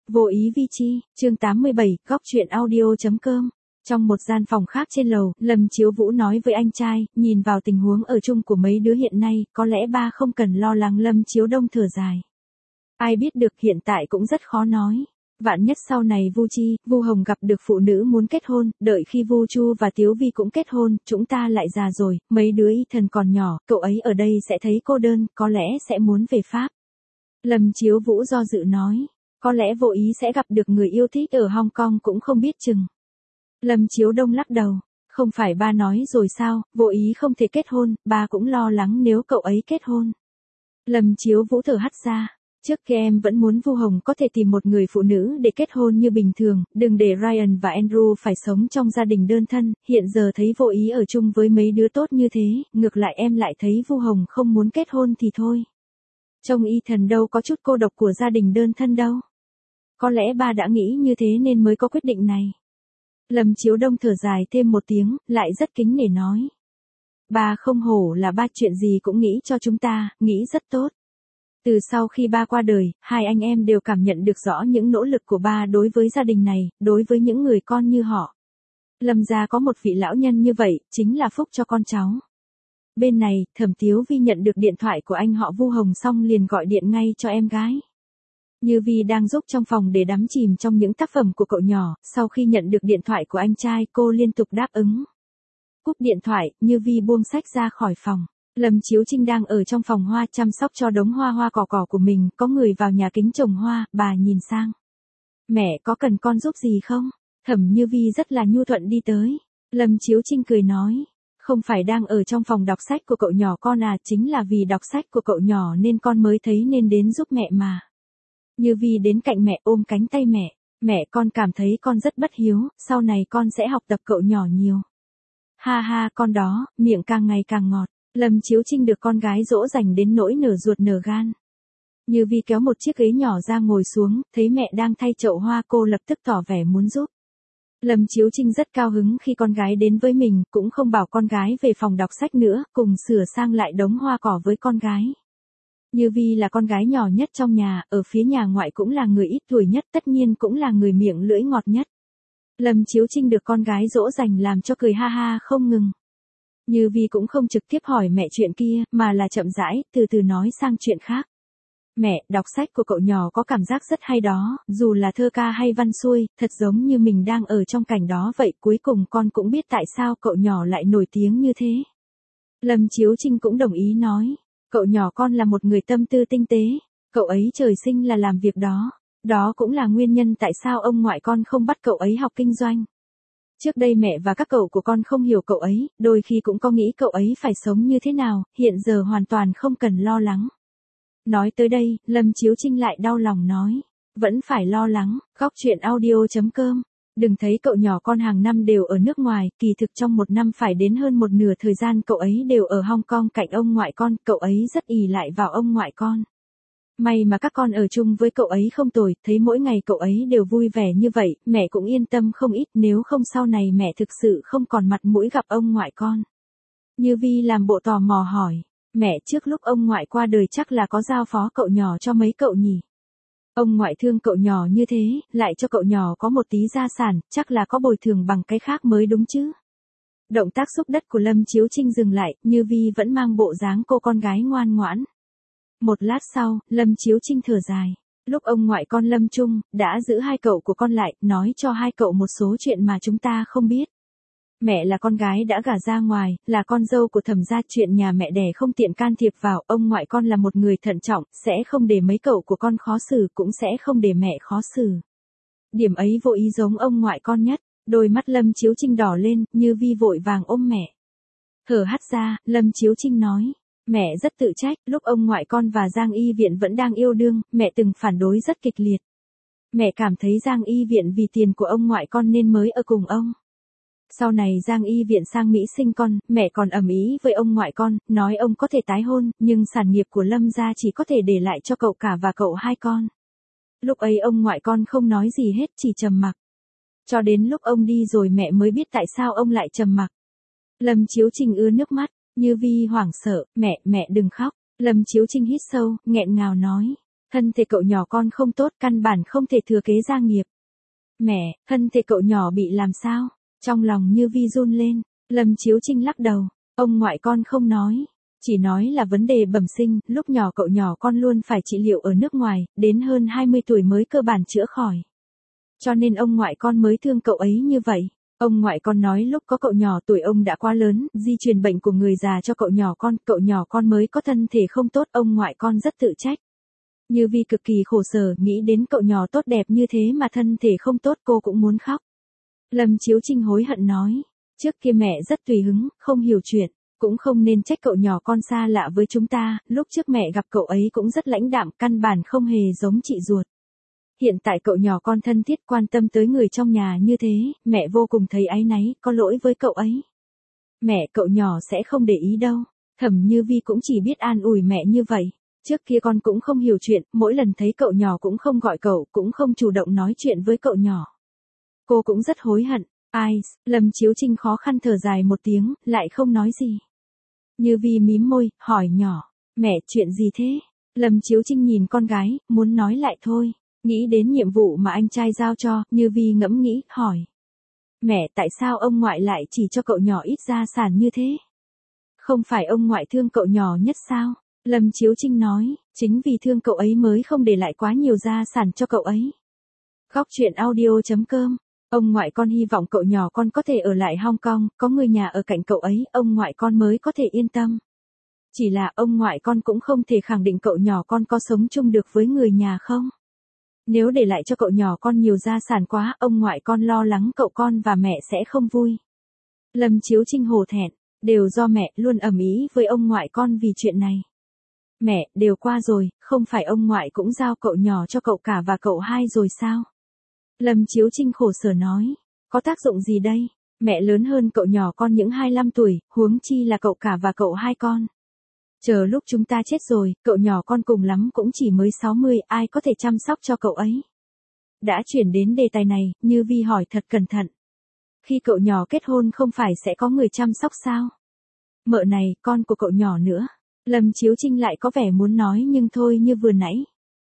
Vô ý vi chi, chương 87, góc truyện audio.com. Trong một gian phòng khác trên lầu, Lâm Chiếu Vũ nói với anh trai, nhìn vào tình huống ở chung của mấy đứa hiện nay, có lẽ ba không cần lo lắng. Lâm Chiếu Đông thở dài. Ai biết được, hiện tại cũng rất khó nói. Vạn nhất sau này Vu Chi, Vu Hồng gặp được phụ nữ muốn kết hôn, đợi khi Vu Chu và Tiếu Vi cũng kết hôn, chúng ta lại già rồi, mấy đứa y thần còn nhỏ, cậu ấy ở đây sẽ thấy cô đơn, có lẽ sẽ muốn về Pháp. Lâm Chiếu Vũ do dự nói. Có lẽ vô ý sẽ gặp được người yêu thích ở Hong Kong cũng không biết chừng. Lâm Chiếu Đông lắc đầu. Không phải ba nói rồi sao, vô ý không thể kết hôn, ba cũng lo lắng nếu cậu ấy kết hôn. Lâm Chiếu Vũ thở hắt ra. Trước kia em vẫn muốn Vu Hồng có thể tìm một người phụ nữ để kết hôn như bình thường, đừng để Ryan và Andrew phải sống trong gia đình đơn thân, hiện giờ thấy vô ý ở chung với mấy đứa tốt như thế, ngược lại em lại thấy Vu Hồng không muốn kết hôn thì thôi. Trông y thần đâu có chút cô độc của gia đình đơn thân đâu. Có lẽ ba đã nghĩ như thế nên mới có quyết định này. Lâm Chiếu Đông thở dài thêm một tiếng, lại rất kính nể nói. Ba không hổ là ba, chuyện gì cũng nghĩ cho chúng ta, nghĩ rất tốt. Từ sau khi ba qua đời, hai anh em đều cảm nhận được rõ những nỗ lực của ba đối với gia đình này, đối với những người con như họ. Lâm gia có một vị lão nhân như vậy, chính là phúc cho con cháu. Bên này, Thẩm Tiếu Vi nhận được điện thoại của anh họ Vu Hồng xong liền gọi điện ngay cho em gái. Như Vi đang giúp trong phòng để đắm chìm trong những tác phẩm của cậu nhỏ, sau khi nhận được điện thoại của anh trai cô liên tục đáp ứng. Cúp điện thoại, Như Vi buông sách ra khỏi phòng. Lâm Chiếu Trinh đang ở trong phòng hoa chăm sóc cho đống hoa cỏ của mình, có người vào nhà kính trồng hoa, bà nhìn sang. Mẹ có cần con giúp gì không? Thẩm Như Vi rất là nhu thuận đi tới. Lâm Chiếu Trinh cười nói. Không phải đang ở trong phòng đọc sách của cậu nhỏ con à, chính là vì đọc sách của cậu nhỏ nên con mới thấy nên đến giúp mẹ mà. Như Vi đến cạnh mẹ ôm cánh tay mẹ. Mẹ con cảm thấy con rất bất hiếu, sau này con sẽ học tập cậu nhỏ nhiều. Ha ha, con đó, miệng càng ngày càng ngọt. Lâm Chiếu Trinh được con gái dỗ dành đến nỗi nở ruột nở gan. Như Vi kéo một chiếc ghế nhỏ ra ngồi xuống, thấy mẹ đang thay chậu hoa cô lập tức tỏ vẻ muốn giúp. Lâm Chiếu Trinh rất cao hứng khi con gái đến với mình, cũng không bảo con gái về phòng đọc sách nữa, cùng sửa sang lại đống hoa cỏ với con gái. Như Vi là con gái nhỏ nhất trong nhà, ở phía nhà ngoại cũng là người ít tuổi nhất, tất nhiên cũng là người miệng lưỡi ngọt nhất. Lâm Chiếu Trinh được con gái dỗ dành làm cho cười ha ha không ngừng. Như Vi cũng không trực tiếp hỏi mẹ chuyện kia, mà là chậm rãi, từ từ nói sang chuyện khác. Mẹ, đọc sách của cậu nhỏ có cảm giác rất hay đó, dù là thơ ca hay văn xuôi, thật giống như mình đang ở trong cảnh đó vậy, cuối cùng con cũng biết tại sao cậu nhỏ lại nổi tiếng như thế. Lâm Chiếu Trinh cũng đồng ý nói, cậu nhỏ con là một người tâm tư tinh tế, cậu ấy trời sinh là làm việc đó, đó cũng là nguyên nhân tại sao ông ngoại con không bắt cậu ấy học kinh doanh. Trước đây mẹ và các cậu của con không hiểu cậu ấy, đôi khi cũng có nghĩ cậu ấy phải sống như thế nào, hiện giờ hoàn toàn không cần lo lắng. Nói tới đây, Lâm Chiếu Trinh lại đau lòng nói. Vẫn phải lo lắng, góc truyện audio.com. Đừng thấy cậu nhỏ con hàng năm đều ở nước ngoài, kỳ thực trong một năm phải đến hơn một nửa thời gian cậu ấy đều ở Hong Kong cạnh ông ngoại con, cậu ấy rất ỷ lại vào ông ngoại con. May mà các con ở chung với cậu ấy không tồi, thấy mỗi ngày cậu ấy đều vui vẻ như vậy, mẹ cũng yên tâm không ít, nếu không sau này mẹ thực sự không còn mặt mũi gặp ông ngoại con. Như Vi làm bộ tò mò hỏi. Mẹ, trước lúc ông ngoại qua đời chắc là có giao phó cậu nhỏ cho mấy cậu nhỉ? Ông ngoại thương cậu nhỏ như thế, lại cho cậu nhỏ có một tí gia sản, chắc là có bồi thường bằng cái khác mới đúng chứ? Động tác xúc đất của Lâm Chiếu Trinh dừng lại, Như Vi vẫn mang bộ dáng cô con gái ngoan ngoãn. Một lát sau, Lâm Chiếu Trinh thở dài. Lúc ông ngoại con Lâm Trung, đã giữ hai cậu của con lại, nói cho hai cậu một số chuyện mà chúng ta không biết. Mẹ là con gái đã gả ra ngoài, là con dâu của Thẩm gia, chuyện nhà mẹ đẻ không tiện can thiệp vào, ông ngoại con là một người thận trọng, sẽ không để mấy cậu của con khó xử, cũng sẽ không để mẹ khó xử. Điểm ấy vô ý giống ông ngoại con nhất, đôi mắt Lâm Chiếu Trinh đỏ lên, Như Vi vội vàng ôm mẹ. Thở hắt ra, Lâm Chiếu Trinh nói, mẹ rất tự trách, lúc ông ngoại con và Giang Y Viện vẫn đang yêu đương, mẹ từng phản đối rất kịch liệt. Mẹ cảm thấy Giang Y Viện vì tiền của ông ngoại con nên mới ở cùng ông. Sau này Giang Y Viện sang Mỹ sinh con, mẹ còn ầm ĩ với ông ngoại con, nói ông có thể tái hôn, nhưng sản nghiệp của Lâm gia chỉ có thể để lại cho cậu cả và cậu hai con. Lúc ấy ông ngoại con không nói gì hết, chỉ trầm mặc. Cho đến lúc ông đi rồi mẹ mới biết tại sao ông lại trầm mặc. Lâm Chiếu Trinh ứa nước mắt, Như Vi hoảng sợ, mẹ đừng khóc. Lâm Chiếu Trinh hít sâu, nghẹn ngào nói. Thân thể cậu nhỏ con không tốt, căn bản không thể thừa kế gia nghiệp. Mẹ, thân thể cậu nhỏ bị làm sao? Trong lòng Như Vi run lên, Lâm Chiếu Trinh lắc đầu, ông ngoại con không nói. Chỉ nói là vấn đề bẩm sinh, lúc nhỏ cậu nhỏ con luôn phải trị liệu ở nước ngoài, đến hơn 20 tuổi mới cơ bản chữa khỏi. Cho nên ông ngoại con mới thương cậu ấy như vậy. Ông ngoại con nói lúc có cậu nhỏ tuổi ông đã quá lớn, di truyền bệnh của người già cho cậu nhỏ con mới có thân thể không tốt, ông ngoại con rất tự trách. Như Vi cực kỳ khổ sở, nghĩ đến cậu nhỏ tốt đẹp như thế mà thân thể không tốt cô cũng muốn khóc. Lâm Chiếu Trinh hối hận nói, trước kia mẹ rất tùy hứng, không hiểu chuyện, cũng không nên trách cậu nhỏ con xa lạ với chúng ta, lúc trước mẹ gặp cậu ấy cũng rất lãnh đạm, căn bản không hề giống chị ruột. Hiện tại cậu nhỏ con thân thiết quan tâm tới người trong nhà như thế, mẹ vô cùng thấy áy náy, có lỗi với cậu ấy. Mẹ, cậu nhỏ sẽ không để ý đâu. Thẩm Như Vi cũng chỉ biết an ủi mẹ như vậy. Trước kia con cũng không hiểu chuyện, mỗi lần thấy cậu nhỏ cũng không gọi cậu, cũng không chủ động nói chuyện với cậu nhỏ. Cô cũng rất hối hận. Ai, Lâm Chiếu Trinh khó khăn thở dài một tiếng, lại không nói gì. Như Vi mím môi, hỏi nhỏ, mẹ chuyện gì thế? Lâm Chiếu Trinh nhìn con gái, muốn nói lại thôi. Nghĩ đến nhiệm vụ mà anh trai giao cho, Như Vi ngẫm nghĩ, hỏi. Mẹ, tại sao ông ngoại lại chỉ cho cậu nhỏ ít gia sản như thế? Không phải ông ngoại thương cậu nhỏ nhất sao? Lâm Chiếu Trinh nói, chính vì thương cậu ấy mới không để lại quá nhiều gia sản cho cậu ấy. Góc truyện audio.com. Ông ngoại con hy vọng cậu nhỏ con có thể ở lại Hong Kong, có người nhà ở cạnh cậu ấy, ông ngoại con mới có thể yên tâm. Chỉ là ông ngoại con cũng không thể khẳng định cậu nhỏ con có sống chung được với người nhà không? Nếu để lại cho cậu nhỏ con nhiều gia sản quá, ông ngoại con lo lắng cậu con và mẹ sẽ không vui. Lâm Chiếu Trinh hổ thẹn, đều do mẹ luôn ầm ĩ với ông ngoại con vì chuyện này. Mẹ, đều qua rồi, không phải ông ngoại cũng giao cậu nhỏ cho cậu cả và cậu hai rồi sao? Lâm Chiếu Trinh khổ sở nói, có tác dụng gì đây? Mẹ lớn hơn cậu nhỏ con những 25 tuổi, huống chi là cậu cả và cậu hai con. Chờ lúc chúng ta chết rồi, cậu nhỏ con cùng lắm cũng chỉ mới 60, ai có thể chăm sóc cho cậu ấy? Đã chuyển đến đề tài này, Như Vi hỏi thật cẩn thận. Khi cậu nhỏ kết hôn không phải sẽ có người chăm sóc sao? Mợ này, con của cậu nhỏ nữa. Lâm Chiếu Trinh lại có vẻ muốn nói nhưng thôi như vừa nãy.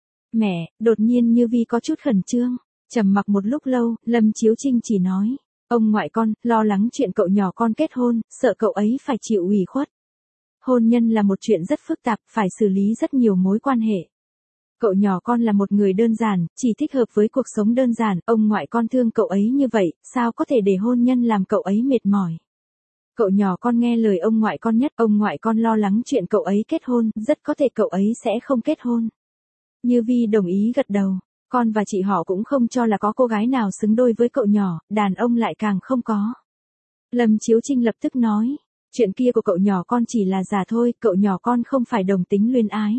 Mẹ, đột nhiên Như Vi có chút khẩn trương. Trầm mặc một lúc lâu, Lâm Chiếu Trinh chỉ nói. Ông ngoại con, lo lắng chuyện cậu nhỏ con kết hôn, sợ cậu ấy phải chịu ủy khuất. Hôn nhân là một chuyện rất phức tạp, phải xử lý rất nhiều mối quan hệ. Cậu nhỏ con là một người đơn giản, chỉ thích hợp với cuộc sống đơn giản, ông ngoại con thương cậu ấy như vậy, sao có thể để hôn nhân làm cậu ấy mệt mỏi. Cậu nhỏ con nghe lời ông ngoại con nhất, ông ngoại con lo lắng chuyện cậu ấy kết hôn, rất có thể cậu ấy sẽ không kết hôn. Như Vi đồng ý gật đầu, con và chị họ cũng không cho là có cô gái nào xứng đôi với cậu nhỏ, đàn ông lại càng không có. Lâm Chiếu Trinh lập tức nói, chuyện kia của cậu nhỏ con chỉ là giả thôi, cậu nhỏ con không phải đồng tính luyến ái.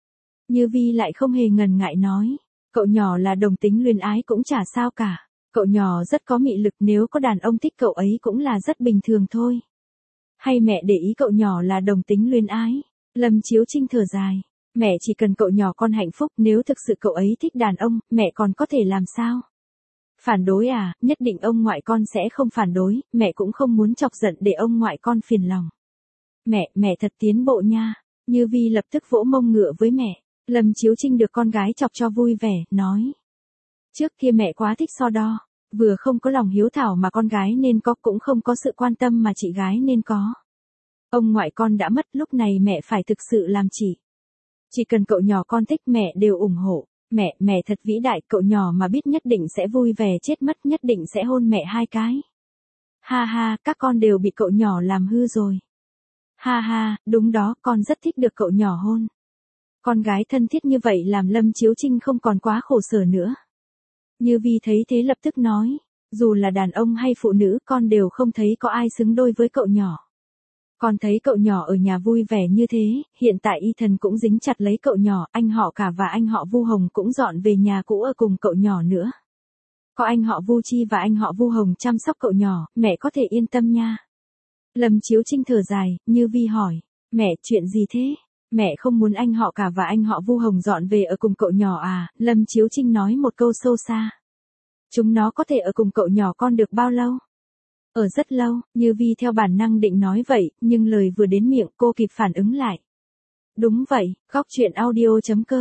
Như Vi lại không hề ngần ngại nói, cậu nhỏ là đồng tính luyến ái cũng chả sao cả, cậu nhỏ rất có mị lực, nếu có đàn ông thích cậu ấy cũng là rất bình thường thôi. Hay mẹ để ý cậu nhỏ là đồng tính luyến ái? Lâm Chiếu Trinh thở dài, mẹ chỉ cần cậu nhỏ con hạnh phúc, nếu thực sự cậu ấy thích đàn ông, mẹ còn có thể làm sao? Phản đối à, nhất định ông ngoại con sẽ không phản đối, mẹ cũng không muốn chọc giận để ông ngoại con phiền lòng. Mẹ thật tiến bộ nha. Như Vi lập tức vỗ mông ngựa với mẹ. Lâm Chiếu Trinh được con gái chọc cho vui vẻ, nói. Trước kia mẹ quá thích so đo, vừa không có lòng hiếu thảo mà con gái nên có, cũng không có sự quan tâm mà chị gái nên có. Ông ngoại con đã mất, lúc này mẹ phải thực sự làm chị. Chỉ cần cậu nhỏ con thích mẹ đều ủng hộ. Mẹ thật vĩ đại, cậu nhỏ mà biết nhất định sẽ vui vẻ chết mất, nhất định sẽ hôn mẹ 2 cái. Ha ha, các con đều bị cậu nhỏ làm hư rồi. Ha ha, đúng đó, con rất thích được cậu nhỏ hôn. Con gái thân thiết như vậy làm Lâm Chiếu Trinh không còn quá khổ sở nữa. Như Vi thấy thế lập tức nói, dù là đàn ông hay phụ nữ con đều không thấy có ai xứng đôi với cậu nhỏ. Con thấy cậu nhỏ ở nhà vui vẻ như thế, hiện tại Y Thần cũng dính chặt lấy cậu nhỏ, anh họ cả và anh họ Vu Hồng cũng dọn về nhà cũ ở cùng cậu nhỏ nữa. Có anh họ Vu Chi và anh họ Vu Hồng chăm sóc cậu nhỏ, mẹ có thể yên tâm nha. Lâm Chiếu Trinh thở dài, Như Vi hỏi, mẹ chuyện gì thế? Mẹ không muốn anh họ cả và anh họ Vu Hồng dọn về ở cùng cậu nhỏ à? Lâm Chiếu Trinh nói một câu sâu xa. Chúng nó có thể ở cùng cậu nhỏ con được bao lâu? Ở rất lâu, Như Vi theo bản năng định nói vậy, nhưng lời vừa đến miệng cô kịp phản ứng lại. Đúng vậy, góc truyện audio.com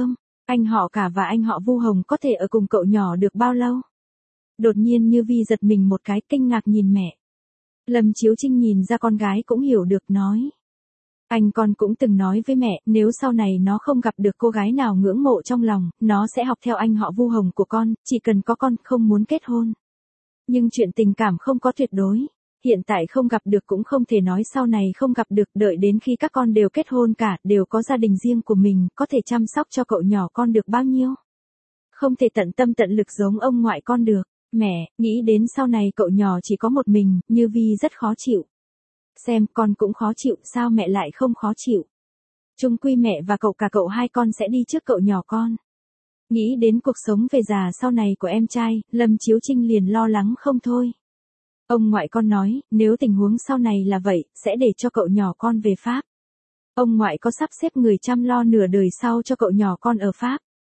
Anh họ Cả và anh họ Vu Hồng có thể ở cùng cậu nhỏ được bao lâu? Đột nhiên Như Vi giật mình một cái, kinh ngạc nhìn mẹ. Lâm Chiếu Trinh nhìn ra con gái cũng hiểu được, nói. Anh con cũng từng nói với mẹ, nếu sau này nó không gặp được cô gái nào ngưỡng mộ trong lòng, nó sẽ học theo anh họ Vu Hồng của con, chỉ cần có con, không muốn kết hôn. Nhưng chuyện tình cảm không có tuyệt đối. Hiện tại không gặp được cũng không thể nói sau này không gặp được, đợi đến khi các con đều kết hôn cả, đều có gia đình riêng của mình, có thể chăm sóc cho cậu nhỏ con được bao nhiêu. Không thể tận tâm tận lực giống ông ngoại con được. Mẹ, nghĩ đến sau này cậu nhỏ chỉ có một mình, Như Vi rất khó chịu. Xem, con cũng khó chịu, sao mẹ lại không khó chịu? Chung quy mẹ và cậu hai con sẽ đi trước cậu nhỏ con. Nghĩ đến cuộc sống về già sau này của em trai, Lâm Chiếu Trinh liền lo lắng không thôi. Ông ngoại con nói, nếu tình huống sau này là vậy, sẽ để cho cậu nhỏ con về Pháp. Ông ngoại có sắp xếp người chăm lo nửa đời sau cho cậu nhỏ con ở Pháp.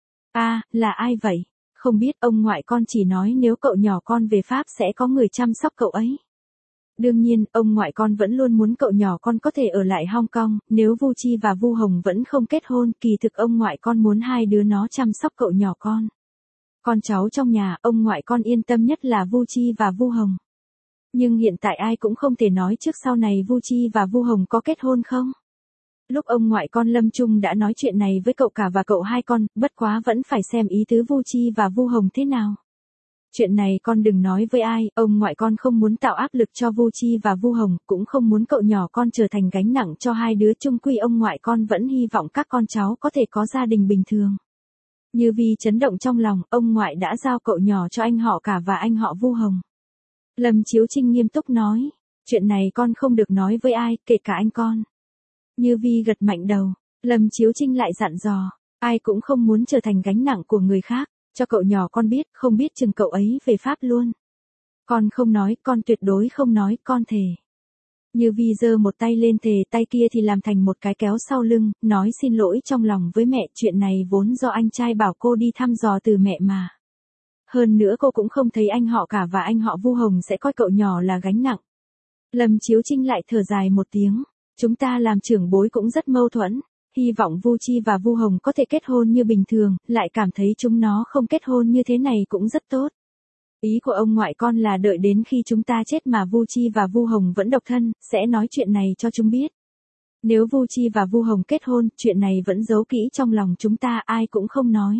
À, là ai vậy? Không biết, ông ngoại con chỉ nói nếu cậu nhỏ con về Pháp sẽ có người chăm sóc cậu ấy. Đương nhiên, ông ngoại con vẫn luôn muốn cậu nhỏ con có thể ở lại Hong Kong, nếu Vu Chi và Vu Hồng vẫn không kết hôn, kỳ thực ông ngoại con muốn hai đứa nó chăm sóc cậu nhỏ con. Con cháu trong nhà, ông ngoại con yên tâm nhất là Vu Chi và Vu Hồng. Nhưng hiện tại ai cũng không thể nói trước sau này Vu Chi và Vu Hồng có kết hôn không. Lúc ông ngoại con Lâm Trung đã nói chuyện này với cậu Cả và cậu hai con, bất quá vẫn phải xem ý tứ Vu Chi và Vu Hồng thế nào. Chuyện này con đừng nói với ai, ông ngoại con không muốn tạo áp lực cho Vu Chi và Vu Hồng, cũng không muốn cậu nhỏ con trở thành gánh nặng cho hai đứa, chung quy ông ngoại con vẫn hy vọng các con cháu có thể có gia đình bình thường. Như Vi chấn động trong lòng, ông ngoại đã giao cậu nhỏ cho anh họ Cả và anh họ Vu Hồng. Lâm Chiếu Trinh nghiêm túc nói, chuyện này con không được nói với ai, kể cả anh con. Như Vi gật mạnh đầu, Lâm Chiếu Trinh lại dặn dò, ai cũng không muốn trở thành gánh nặng của người khác, cho cậu nhỏ con biết, không biết chừng cậu ấy về Pháp luôn. Con không nói, con tuyệt đối không nói, con thề. Như Vi giơ một tay lên thề, tay kia thì làm thành một cái kéo sau lưng, nói xin lỗi trong lòng với mẹ, chuyện này vốn do anh trai bảo cô đi thăm dò từ mẹ mà. Hơn nữa cô cũng không thấy anh họ Cả và anh họ Vu Hồng sẽ coi cậu nhỏ là gánh nặng. Lâm Chiếu Trinh lại thở dài một tiếng, chúng ta làm trưởng bối cũng rất mâu thuẫn, hy vọng Vu Chi và Vu Hồng có thể kết hôn như bình thường, lại cảm thấy chúng nó không kết hôn như thế này cũng rất tốt. Ý của ông ngoại con là đợi đến khi chúng ta chết mà Vu Chi và Vu Hồng vẫn độc thân, sẽ nói chuyện này cho chúng biết. Nếu Vu Chi và Vu Hồng kết hôn, chuyện này vẫn giấu kỹ trong lòng chúng ta, ai cũng không nói.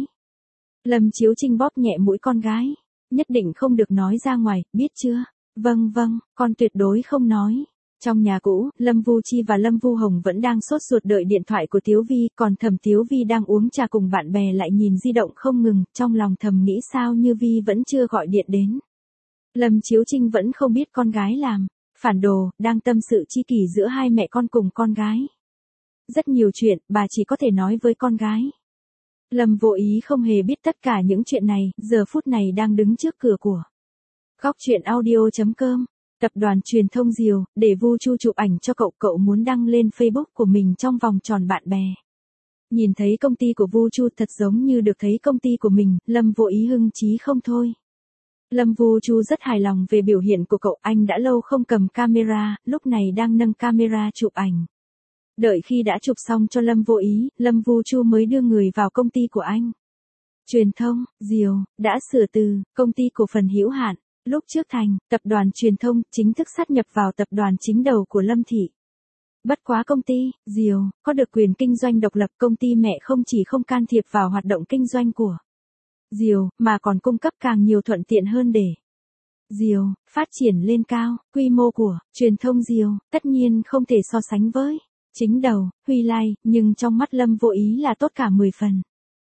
Lâm Chiếu Trinh bóp nhẹ mũi con gái, nhất định không được nói ra ngoài, biết chưa? Vâng vâng, con tuyệt đối không nói. Trong nhà cũ, Lâm Vu Chi và Lâm Vu Hồng vẫn đang sốt ruột đợi điện thoại của Tiếu Vi, còn Thẩm Tiếu Vi đang uống trà cùng bạn bè lại nhìn di động không ngừng, trong lòng thầm nghĩ sao Như Vi vẫn chưa gọi điện đến. Lâm Chiếu Trinh vẫn không biết con gái làm phản đồ, đang tâm sự chi kỷ giữa hai mẹ con cùng con gái. Rất nhiều chuyện, bà chỉ có thể nói với con gái. Lâm Vô Ý không hề biết tất cả những chuyện này, giờ phút này đang đứng trước cửa của Góc Chuyện Audio.com. Tập đoàn truyền thông Diều, để Vu Chu chụp ảnh cho cậu muốn đăng lên Facebook của mình trong vòng tròn bạn bè. Nhìn thấy công ty của Vu Chu thật giống như được thấy công ty của mình, Lâm Vô Ý hưng chí không thôi. Lâm Vu Chu rất hài lòng về biểu hiện của cậu, anh đã lâu không cầm camera, lúc này đang nâng camera chụp ảnh. Đợi khi đã chụp xong cho Lâm Vô Ý, Lâm Vu Chu mới đưa người vào công ty của anh. Truyền thông, Diều, đã sửa từ, công ty cổ phần hữu hạn. Lúc trước thành, tập đoàn truyền thông, chính thức sát nhập vào tập đoàn chính đầu của Lâm Thị. Bất quá công ty, Diều, có được quyền kinh doanh độc lập, công ty mẹ không chỉ không can thiệp vào hoạt động kinh doanh của Diều, mà còn cung cấp càng nhiều thuận tiện hơn để Diều phát triển lên cao. Quy mô của truyền thông Diều, tất nhiên không thể so sánh với chính đầu, Huy Lai, nhưng trong mắt Lâm Vô Ý là tốt cả 10 phần.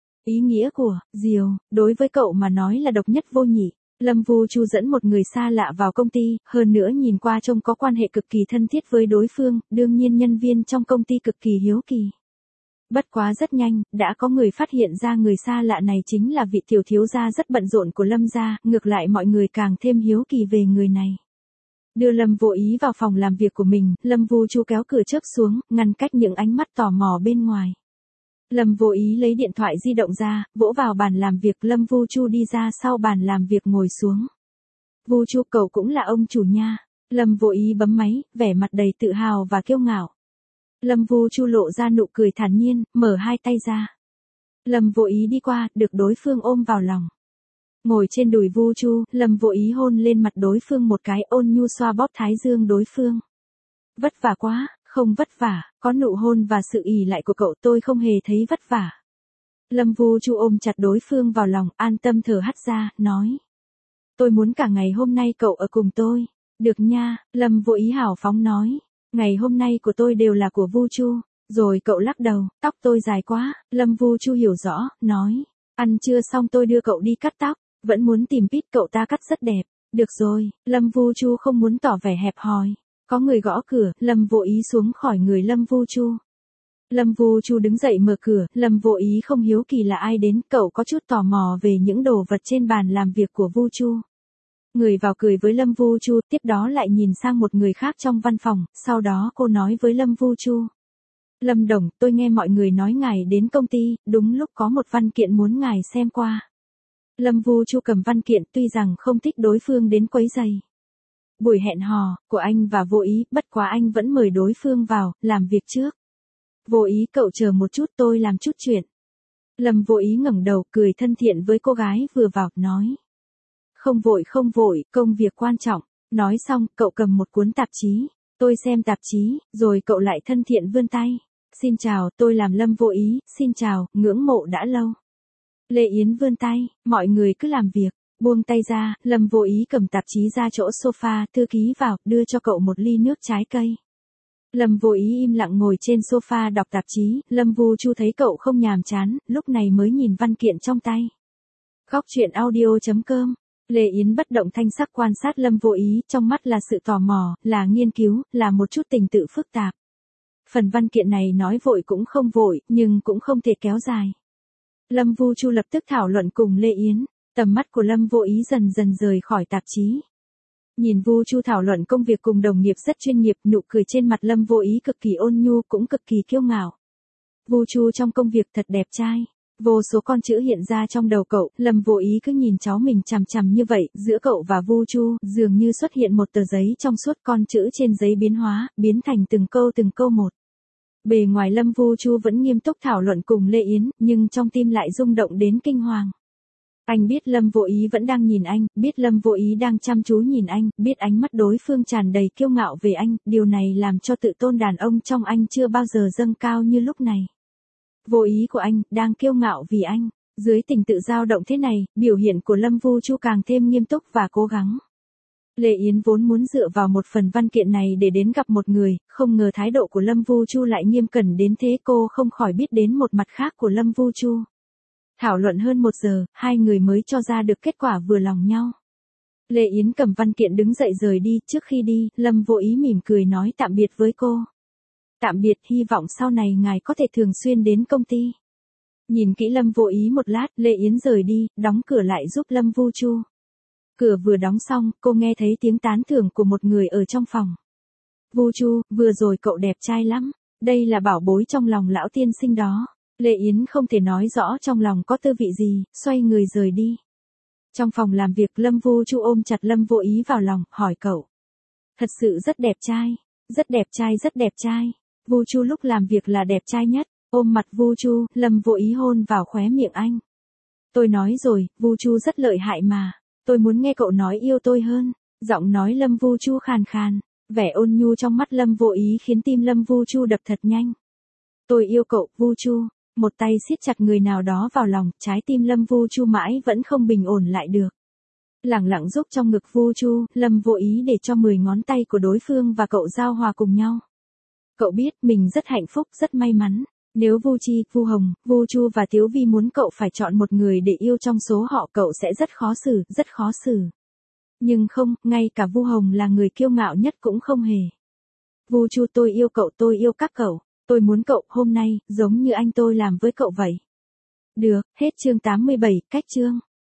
Ý nghĩa của Diều, đối với cậu mà nói là độc nhất vô nhị. Lâm Vu Chu dẫn một người xa lạ vào công ty, hơn nữa nhìn qua trông có quan hệ cực kỳ thân thiết với đối phương, đương nhiên nhân viên trong công ty cực kỳ hiếu kỳ. Bất quá rất nhanh, đã có người phát hiện ra người xa lạ này chính là vị tiểu thiếu gia rất bận rộn của Lâm gia, ngược lại mọi người càng thêm hiếu kỳ về người này. Đưa Lâm Vô Ý vào phòng làm việc của mình, Lâm Vu Chu kéo cửa trước xuống, ngăn cách những ánh mắt tò mò bên ngoài. Lâm Vô Ý lấy điện thoại di động ra, vỗ vào bàn làm việc, Lâm Vu Chu đi ra sau bàn làm việc ngồi xuống. Vu Chu, cậu cũng là ông chủ nha. Lâm Vô Ý bấm máy, vẻ mặt đầy tự hào và kiêu ngạo. Lâm Vu Chu lộ ra nụ cười thản nhiên, mở hai tay ra. Lâm Vô Ý đi qua, được đối phương ôm vào lòng. Ngồi trên đùi Vu Chu, Lâm Vô Ý hôn lên mặt đối phương một cái, ôn nhu xoa bóp thái dương đối phương. Vất vả quá, không vất vả, có nụ hôn và sự ỷ lại của cậu tôi không hề thấy vất vả. Lâm Vu Chu ôm chặt đối phương vào lòng, an tâm thở hắt ra, nói. Tôi muốn cả ngày hôm nay cậu ở cùng tôi. Được nha, Lâm Vô Ý hào phóng nói. Ngày hôm nay của tôi đều là của Vu Chu. Rồi cậu lắc đầu, tóc tôi dài quá, Lâm Vu Chu hiểu rõ, nói. Ăn trưa xong tôi đưa cậu đi cắt tóc, vẫn muốn tìm Pít cậu ta cắt rất đẹp. Được rồi, Lâm Vu Chu không muốn tỏ vẻ hẹp hòi. Có người gõ cửa, Lâm Vô Ý xuống khỏi người Lâm Vu Chu. Lâm Vu Chu đứng dậy mở cửa, Lâm Vô Ý không hiếu kỳ là ai đến, cậu có chút tò mò về những đồ vật trên bàn làm việc của Vu Chu. Người vào cười với Lâm Vu Chu, tiếp đó lại nhìn sang một người khác trong văn phòng, sau đó cô nói với Lâm Vu Chu. Lâm Đồng, tôi nghe mọi người nói ngài đến công ty, đúng lúc có một văn kiện muốn ngài xem qua. Lâm Vu Chu cầm văn kiện, tuy rằng không thích đối phương đến quấy rầy. Buổi hẹn hò của anh và Vô Ý, bất quá anh vẫn mời đối phương vào, làm việc trước. Vô Ý cậu chờ một chút, tôi làm chút chuyện. Lâm Vô Ý ngẩng đầu, cười thân thiện với cô gái vừa vào, nói. Không vội, công việc quan trọng. Nói xong, cậu cầm một cuốn tạp chí. Tôi xem tạp chí, rồi cậu lại thân thiện vươn tay. Xin chào, tôi làm Lâm Vô Ý, xin chào, ngưỡng mộ đã lâu. Lê Yến vươn tay, mọi người cứ làm việc. Buông tay ra, Lâm Vô Ý cầm tạp chí ra chỗ sofa, thư ký vào, đưa cho cậu một ly nước trái cây. Lâm Vô Ý im lặng ngồi trên sofa đọc tạp chí, Lâm Vu Chu thấy cậu không nhàm chán, lúc này mới nhìn văn kiện trong tay. Góc truyện audio.com. Lê Yến bất động thanh sắc quan sát Lâm Vô Ý, trong mắt là sự tò mò, là nghiên cứu, là một chút tình tự phức tạp. Phần văn kiện này nói vội cũng không vội, nhưng cũng không thể kéo dài. Lâm Vu Chu lập tức thảo luận cùng Lê Yến, tầm mắt của Lâm Vô Ý dần dần rời khỏi tạp chí. Nhìn Vu Chu thảo luận công việc cùng đồng nghiệp rất chuyên nghiệp, nụ cười trên mặt Lâm Vô Ý cực kỳ ôn nhu, cũng cực kỳ kiêu ngạo. Vu Chu trong công việc thật đẹp trai. Vô số con chữ hiện ra trong đầu cậu, Lâm Vô Ý cứ nhìn cháu mình chằm chằm như vậy, giữa cậu và Vu Chu, dường như xuất hiện một tờ giấy trong suốt, con chữ trên giấy biến hóa, biến thành từng câu một. Bề ngoài Lâm Vu Chu vẫn nghiêm túc thảo luận cùng Lê Yến, nhưng trong tim lại rung động đến kinh hoàng. Anh biết Lâm Vô Ý vẫn đang nhìn anh, biết Lâm Vô Ý đang chăm chú nhìn anh, biết ánh mắt đối phương tràn đầy kiêu ngạo về anh, điều này làm cho tự tôn đàn ông trong anh chưa bao giờ dâng cao như lúc này. Vô Ý của anh, đang kiêu ngạo vì anh. Dưới tình tự dao động thế này, biểu hiện của Lâm Vu Chu càng thêm nghiêm túc và cố gắng. Lê Yến vốn muốn dựa vào một phần văn kiện này để đến gặp một người, không ngờ thái độ của Lâm Vu Chu lại nghiêm cẩn đến thế, cô không khỏi biết đến một mặt khác của Lâm Vu Chu. Thảo luận hơn 1 giờ, hai người mới cho ra được kết quả vừa lòng nhau. Lê Yến cầm văn kiện đứng dậy rời đi, trước khi đi, Lâm Vô Ý mỉm cười nói tạm biệt với cô. Tạm biệt, hy vọng sau này ngài có thể thường xuyên đến công ty. Nhìn kỹ Lâm Vô Ý một lát, Lê Yến rời đi, đóng cửa lại giúp Lâm Vu Chu. Cửa vừa đóng xong, cô nghe thấy tiếng tán thưởng của một người ở trong phòng. Vu Chu, vừa rồi cậu đẹp trai lắm, đây là bảo bối trong lòng lão tiên sinh đó. Lê Yến không thể nói rõ trong lòng có tư vị gì, xoay người rời đi. Trong phòng làm việc, Lâm Vu Chu ôm chặt Lâm Vô Ý vào lòng, hỏi cậu. Thật sự rất đẹp trai, rất đẹp trai, rất đẹp trai. Vu Chu lúc làm việc là đẹp trai nhất, ôm mặt Vu Chu, Lâm Vô Ý hôn vào khóe miệng anh. Tôi nói rồi, Vu Chu rất lợi hại mà, tôi muốn nghe cậu nói yêu tôi hơn. Giọng nói Lâm Vu Chu khàn khàn, vẻ ôn nhu trong mắt Lâm Vô Ý khiến tim Lâm Vu Chu đập thật nhanh. Tôi yêu cậu, Vu Chu. Một tay siết chặt người nào đó vào lòng, trái tim Lâm Vu Chu mãi vẫn không bình ổn lại được. Lẳng lặng giúp trong ngực Vu Chu, Lâm Vô Ý để cho 10 ngón tay của đối phương và cậu giao hòa cùng nhau. Cậu biết mình rất hạnh phúc, rất may mắn. Nếu Vu Chi, Vu Hồng, Vu Chu và Tiếu Vi muốn cậu phải chọn một người để yêu trong số họ, cậu sẽ rất khó xử, rất khó xử. Nhưng không, ngay cả Vu Hồng là người kiêu ngạo nhất cũng không hề. Vu Chu, tôi yêu cậu, tôi yêu các cậu. Tôi muốn cậu, hôm nay, giống như anh tôi làm với cậu vậy. Được, hết chương 87, cách chương.